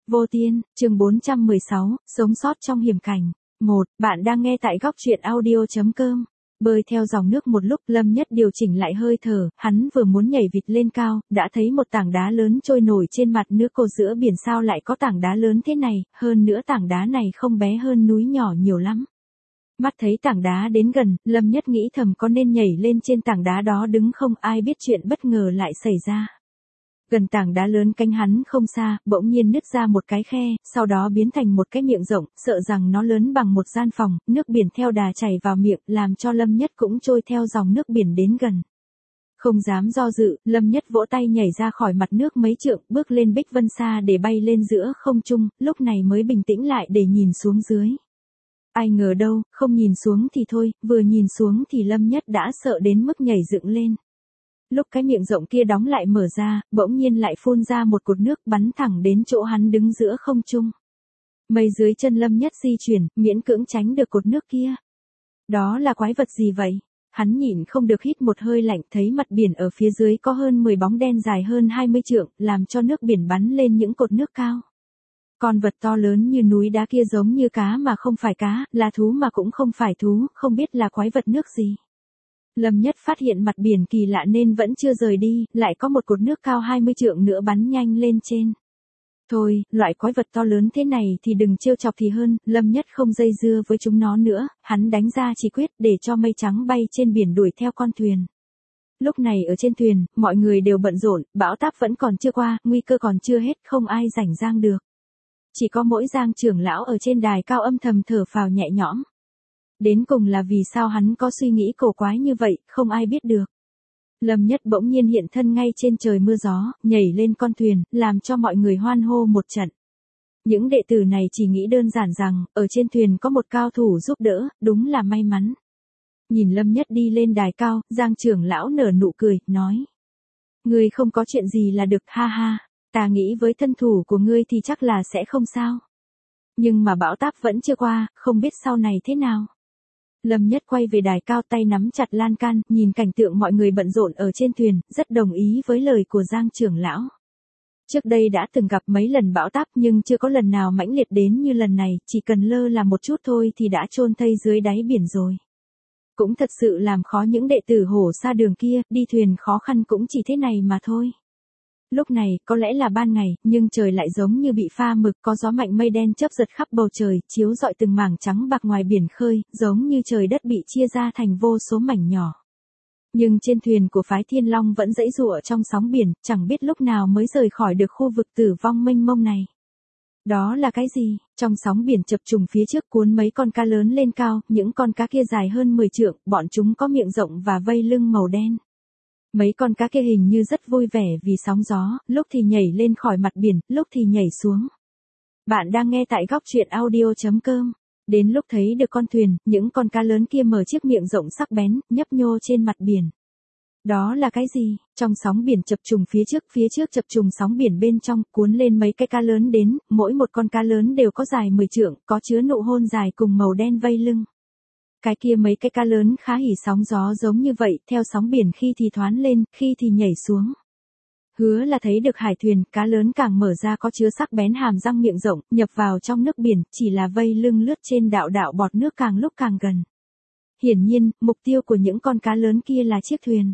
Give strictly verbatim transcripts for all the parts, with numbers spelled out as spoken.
Vô Tiên, chương bốn trăm mười sáu, sống sót trong hiểm cảnh. một. Bạn đang nghe tại góc truyện audio.com. Bơi theo dòng nước một lúc, Lâm Nhất điều chỉnh lại hơi thở, hắn vừa muốn nhảy vịt lên cao, đã thấy một tảng đá lớn trôi nổi trên mặt nước. Cô giữa biển sao lại có tảng đá lớn thế này, hơn nữa tảng đá này không bé hơn núi nhỏ nhiều lắm. Mắt thấy tảng đá đến gần, Lâm Nhất nghĩ thầm có nên nhảy lên trên tảng đá đó đứng không, ai biết chuyện bất ngờ lại xảy ra. Gần tảng đá lớn cánh hắn không xa, bỗng nhiên nứt ra một cái khe, sau đó biến thành một cái miệng rộng, sợ rằng nó lớn bằng một gian phòng, nước biển theo đà chảy vào miệng, làm cho Lâm Nhất cũng trôi theo dòng nước biển đến gần. Không dám do dự, Lâm Nhất vỗ tay nhảy ra khỏi mặt nước mấy trượng, bước lên Bích Vân Sa để bay lên giữa không trung, lúc này mới bình tĩnh lại để nhìn xuống dưới. Ai ngờ đâu, không nhìn xuống thì thôi, vừa nhìn xuống thì Lâm Nhất đã sợ đến mức nhảy dựng lên. Lúc cái miệng rộng kia đóng lại mở ra, bỗng nhiên lại phun ra một cột nước bắn thẳng đến chỗ hắn đứng giữa không trung. Mây dưới chân Lâm Nhất di chuyển, miễn cưỡng tránh được cột nước kia. Đó là quái vật gì vậy? Hắn nhịn không được hít một hơi lạnh, thấy mặt biển ở phía dưới có hơn mười bóng đen dài hơn hai mươi trượng, làm cho nước biển bắn lên những cột nước cao. Con vật to lớn như núi đá kia giống như cá mà không phải cá, là thú mà cũng không phải thú, không biết là quái vật nước gì. Lâm Nhất phát hiện mặt biển kỳ lạ nên vẫn chưa rời đi, lại có một cột nước cao hai mươi trượng nữa bắn nhanh lên trên. Thôi, loại quái vật to lớn thế này thì đừng trêu chọc thì hơn, Lâm Nhất không dây dưa với chúng nó nữa, hắn đánh ra chỉ quyết để cho mây trắng bay trên biển đuổi theo con thuyền. Lúc này ở trên thuyền, mọi người đều bận rộn, bão táp vẫn còn chưa qua, nguy cơ còn chưa hết, không ai rảnh rang được. Chỉ có mỗi Giang trưởng lão ở trên đài cao âm thầm thở phào nhẹ nhõm. Đến cùng là vì sao hắn có suy nghĩ cổ quái như vậy, không ai biết được. Lâm Nhất bỗng nhiên hiện thân ngay trên trời mưa gió, nhảy lên con thuyền, làm cho mọi người hoan hô một trận. Những đệ tử này chỉ nghĩ đơn giản rằng, ở trên thuyền có một cao thủ giúp đỡ, đúng là may mắn. Nhìn Lâm Nhất đi lên đài cao, Giang trưởng lão nở nụ cười, nói. Ngươi không có chuyện gì là được, ha ha, ta nghĩ với thân thủ của ngươi thì chắc là sẽ không sao. Nhưng mà bão táp vẫn chưa qua, không biết sau này thế nào. Lâm Nhất quay về đài cao, tay nắm chặt lan can, nhìn cảnh tượng mọi người bận rộn ở trên thuyền, rất đồng ý với lời của Giang trưởng lão. Trước đây đã từng gặp mấy lần bão táp nhưng chưa có lần nào mãnh liệt đến như lần này, chỉ cần lơ là một chút thôi thì đã chôn thây dưới đáy biển rồi. Cũng thật sự làm khó những đệ tử hổ sa đường kia, đi thuyền khó khăn cũng chỉ thế này mà thôi. Lúc này, có lẽ là ban ngày, nhưng trời lại giống như bị pha mực, có gió mạnh mây đen chớp giật khắp bầu trời, chiếu rọi từng mảng trắng bạc ngoài biển khơi, giống như trời đất bị chia ra thành vô số mảnh nhỏ. Nhưng trên thuyền của phái Thiên Long vẫn giãy giụa trong sóng biển, chẳng biết lúc nào mới rời khỏi được khu vực tử vong mênh mông này. Đó là cái gì? Trong sóng biển chập trùng phía trước cuốn mấy con cá lớn lên cao, những con cá kia dài hơn mười trượng, bọn chúng có miệng rộng và vây lưng màu đen. Mấy con cá kia hình như rất vui vẻ vì sóng gió, lúc thì nhảy lên khỏi mặt biển, lúc thì nhảy xuống. Bạn đang nghe tại góc truyện audio.com. Đến lúc thấy được con thuyền, những con cá lớn kia mở chiếc miệng rộng sắc bén, nhấp nhô trên mặt biển. Đó là cái gì? Trong sóng biển chập trùng phía trước, phía trước chập trùng sóng biển bên trong, cuốn lên mấy cái cá lớn đến, mỗi một con cá lớn đều có dài mười trượng, có chứa nụ hôn dài cùng màu đen vây lưng. Cái kia mấy cái cá lớn khá hỉ sóng gió giống như vậy, theo sóng biển khi thì thoán lên, khi thì nhảy xuống. Hứa là thấy được hải thuyền, cá lớn càng mở ra có chứa sắc bén hàm răng miệng rộng, nhập vào trong nước biển, chỉ là vây lưng lướt trên đạo đạo bọt nước càng lúc càng gần. Hiển nhiên, mục tiêu của những con cá lớn kia là chiếc thuyền.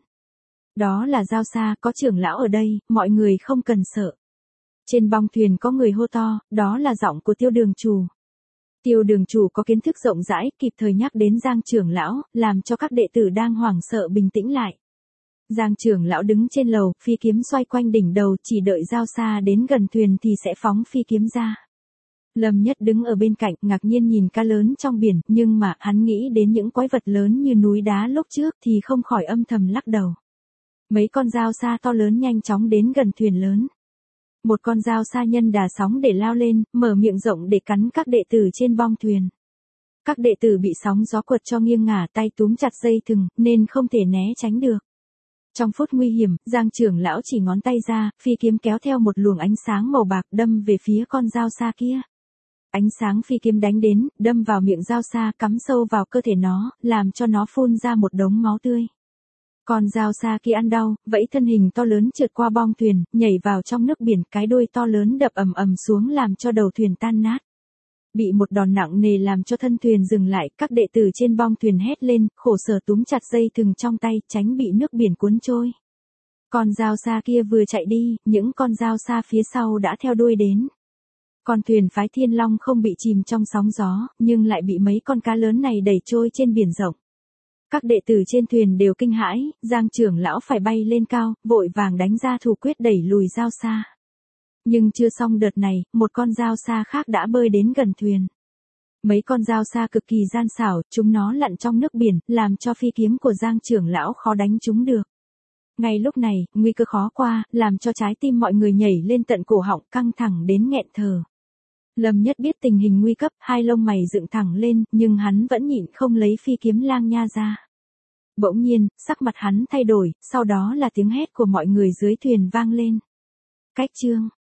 Đó là Giao Sa, có trưởng lão ở đây, mọi người không cần sợ. Trên bong thuyền có người hô to, đó là giọng của Tiêu đường chủ. Tiêu đường chủ có kiến thức rộng rãi, kịp thời nhắc đến Giang trưởng lão, làm cho các đệ tử đang hoảng sợ bình tĩnh lại. Giang trưởng lão đứng trên lầu, phi kiếm xoay quanh đỉnh đầu, chỉ đợi Giao Sa đến gần thuyền thì sẽ phóng phi kiếm ra. Lâm Nhất đứng ở bên cạnh, ngạc nhiên nhìn cá lớn trong biển, nhưng mà hắn nghĩ đến những quái vật lớn như núi đá lúc trước thì không khỏi âm thầm lắc đầu. Mấy con Giao Sa to lớn nhanh chóng đến gần thuyền lớn. Một con Giao Sa nhân đà sóng để lao lên, mở miệng rộng để cắn các đệ tử trên bong thuyền. Các đệ tử bị sóng gió quật cho nghiêng ngả, tay túm chặt dây thừng, nên không thể né tránh được. Trong phút nguy hiểm, Giang trưởng lão chỉ ngón tay ra, phi kiếm kéo theo một luồng ánh sáng màu bạc đâm về phía con Giao Sa kia. Ánh sáng phi kiếm đánh đến, đâm vào miệng Giao Sa, cắm sâu vào cơ thể nó, làm cho nó phun ra một đống máu tươi. Con dao xa kia ăn đau, vẫy thân hình to lớn trượt qua bong thuyền, nhảy vào trong nước biển, cái đuôi to lớn đập ầm ầm xuống làm cho đầu thuyền tan nát. Bị một đòn nặng nề làm cho thân thuyền dừng lại, các đệ tử trên bong thuyền hét lên, khổ sở túm chặt dây thừng trong tay, tránh bị nước biển cuốn trôi. Con dao xa kia vừa chạy đi, những con dao xa phía sau đã theo đuôi đến. Con thuyền phái Thiên Long không bị chìm trong sóng gió, nhưng lại bị mấy con cá lớn này đẩy trôi trên biển rộng. Các đệ tử trên thuyền đều kinh hãi, Giang trưởng lão phải bay lên cao, vội vàng đánh ra thủ quyết đẩy lùi dao xa. Nhưng chưa xong đợt này, một con dao xa khác đã bơi đến gần thuyền. Mấy con dao xa cực kỳ gian xảo, chúng nó lặn trong nước biển, làm cho phi kiếm của Giang trưởng lão khó đánh chúng được. Ngay lúc này, nguy cơ khó qua, làm cho trái tim mọi người nhảy lên tận cổ họng, căng thẳng đến nghẹn thở. Lâm Nhất biết tình hình nguy cấp, hai lông mày dựng thẳng lên, nhưng hắn vẫn nhịn không lấy phi kiếm lang nha ra. Bỗng nhiên, sắc mặt hắn thay đổi, sau đó là tiếng hét của mọi người dưới thuyền vang lên. Cách chương